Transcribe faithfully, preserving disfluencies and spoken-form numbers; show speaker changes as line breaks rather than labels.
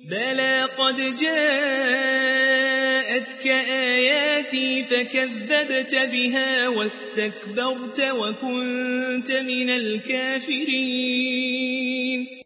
بلى قد جاءتك آياتي فكذبت بها واستكبرت وكنت من الكافرين